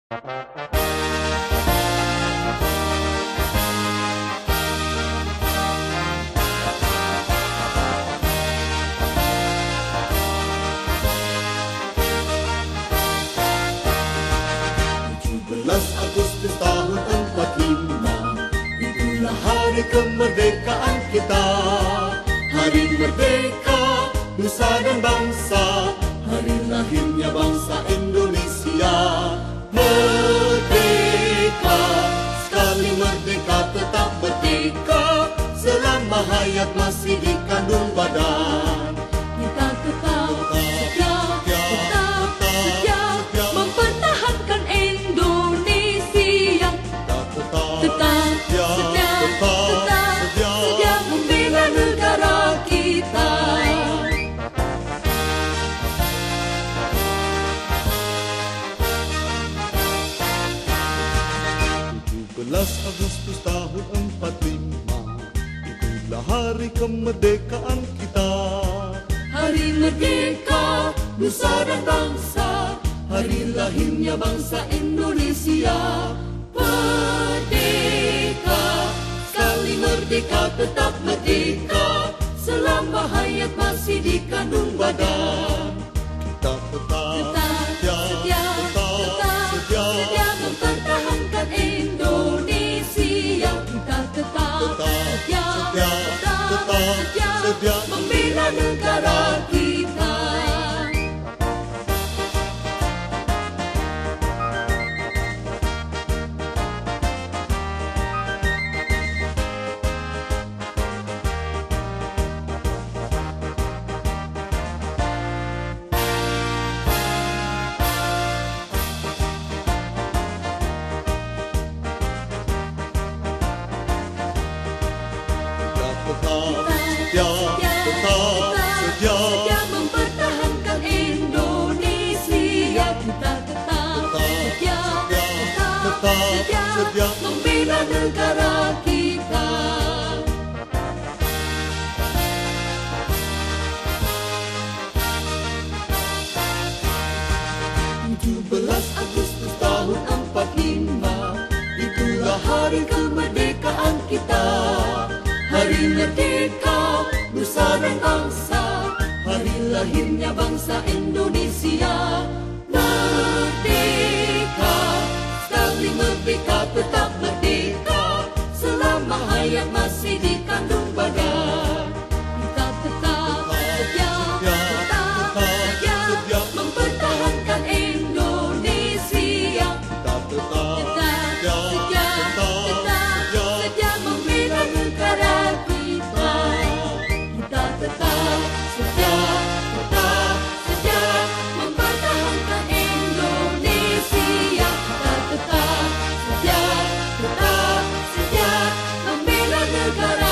Agustus tahun 45, itulah hari kemerdekaan kita. Hari merdeka, nusa dan bangsa, hari lahirnya bangsa Indonesia. Merdeka, sekali merdeka tetap merdeka, selama hayat masih dikandung badan. Kita tetap setia mempertahankan Indonesia. Tetap setia membela negara kita. 17 Agustus tahun 45, itulah hari kemerdekaan kita. Hari merdeka, nusa dan bangsa, hari lahirnya bangsa Indonesia. Merdeka, sekali merdeka tetap merdeka, selama hayat masih dikandung badan. Kita setia mempertahankan Indonesia. Kita tetap setia membela negara kita. Setia mempertahankan Indonesia. Kita tetap setia membela negara kita. Agustus tahun 45, itulah hari kemerdekaan kita. Hari merdeka, nusa dan bangsa, hari lahirnya bangsa Indonesia. Merdeka, sekali merdeka tetap merdeka, selama hayat masih dikandung badan. Kita tetap setia mempertahankan Indonesia. Kita setia membela negara kita. Kita tetap setia mempertahankan Indonesia. Kita tetap setia membela negara